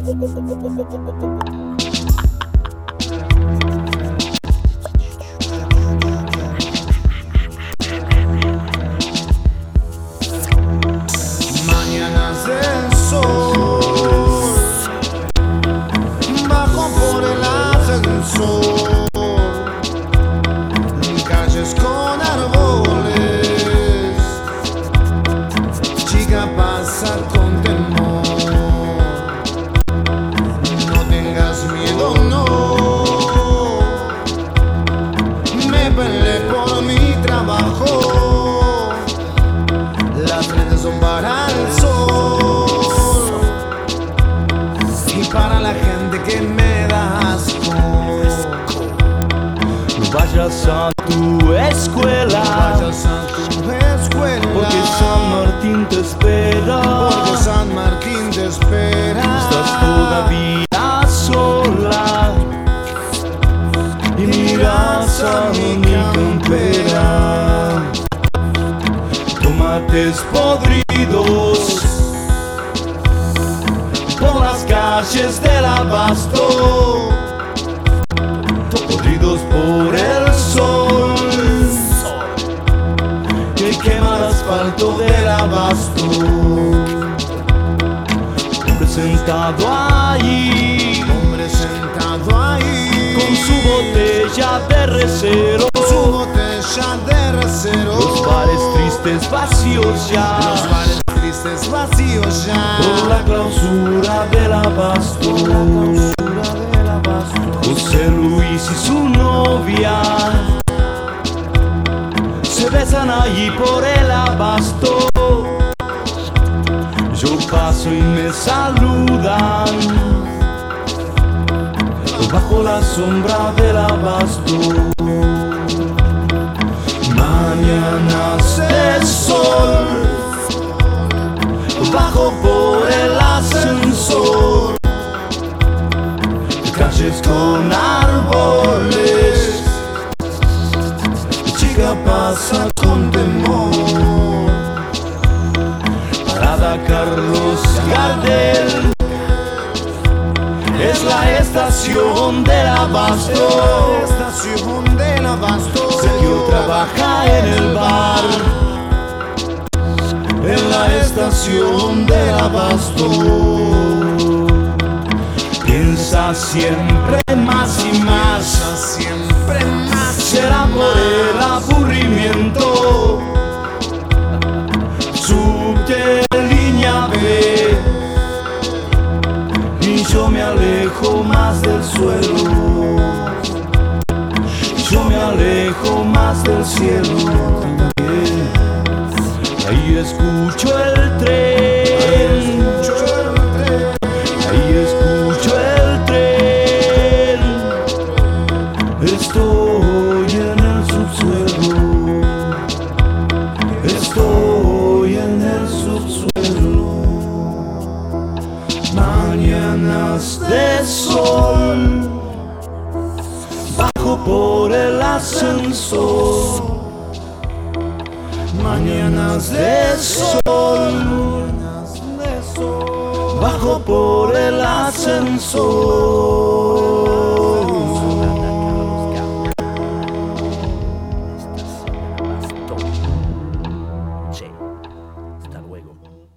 Mañanas del sol, bajo por el ascensor, calles con árboles, chica pasa con temor, no tengas miedo, no, me peleé por mi trabajo, las redes son para el sol y para la gente que me da asco. No vayas a tu escuela, Vayas a tu escuela, porque San Martín te espera. porque San Martín te espera. Estás todavía sola y miras a mi campera. Tomates podridos por las calles del Abasto, podridos por el sol que quema el asfalto del Abasto. Hombre sentado ahí, Hombre sentado ahí, con su botella de recero, su botella de recero. los bares tristes vacíos ya, Los bares tristes vacíos ya, por la clausura del Abasto. José Luis y su novia se besan allí por el Abasto. Yo paso y me saludan bajo la sombra del Abasto. Mañanas de sol, bajo por el ascensor, calles con árboles, chica pasa con temor, parada Carlos Gardel, es la estación del Abasto. estación del Abasto. Sergio trabaja en el bar, en la estación del Abasto. Piensa siempre más y más, Siempre más. será por el aburrimiento. Subte línea B y yo me alejo más del suelo. Yo me alejo más del cielo también. Ahí escucho el tren, ahí escucho el tren. Estoy en el subsuelo, estoy en el subsuelo. Mañanas de sol, bajo por el ascensor. Mañanas de sol, bajo por el ascensor. Che, hasta luego.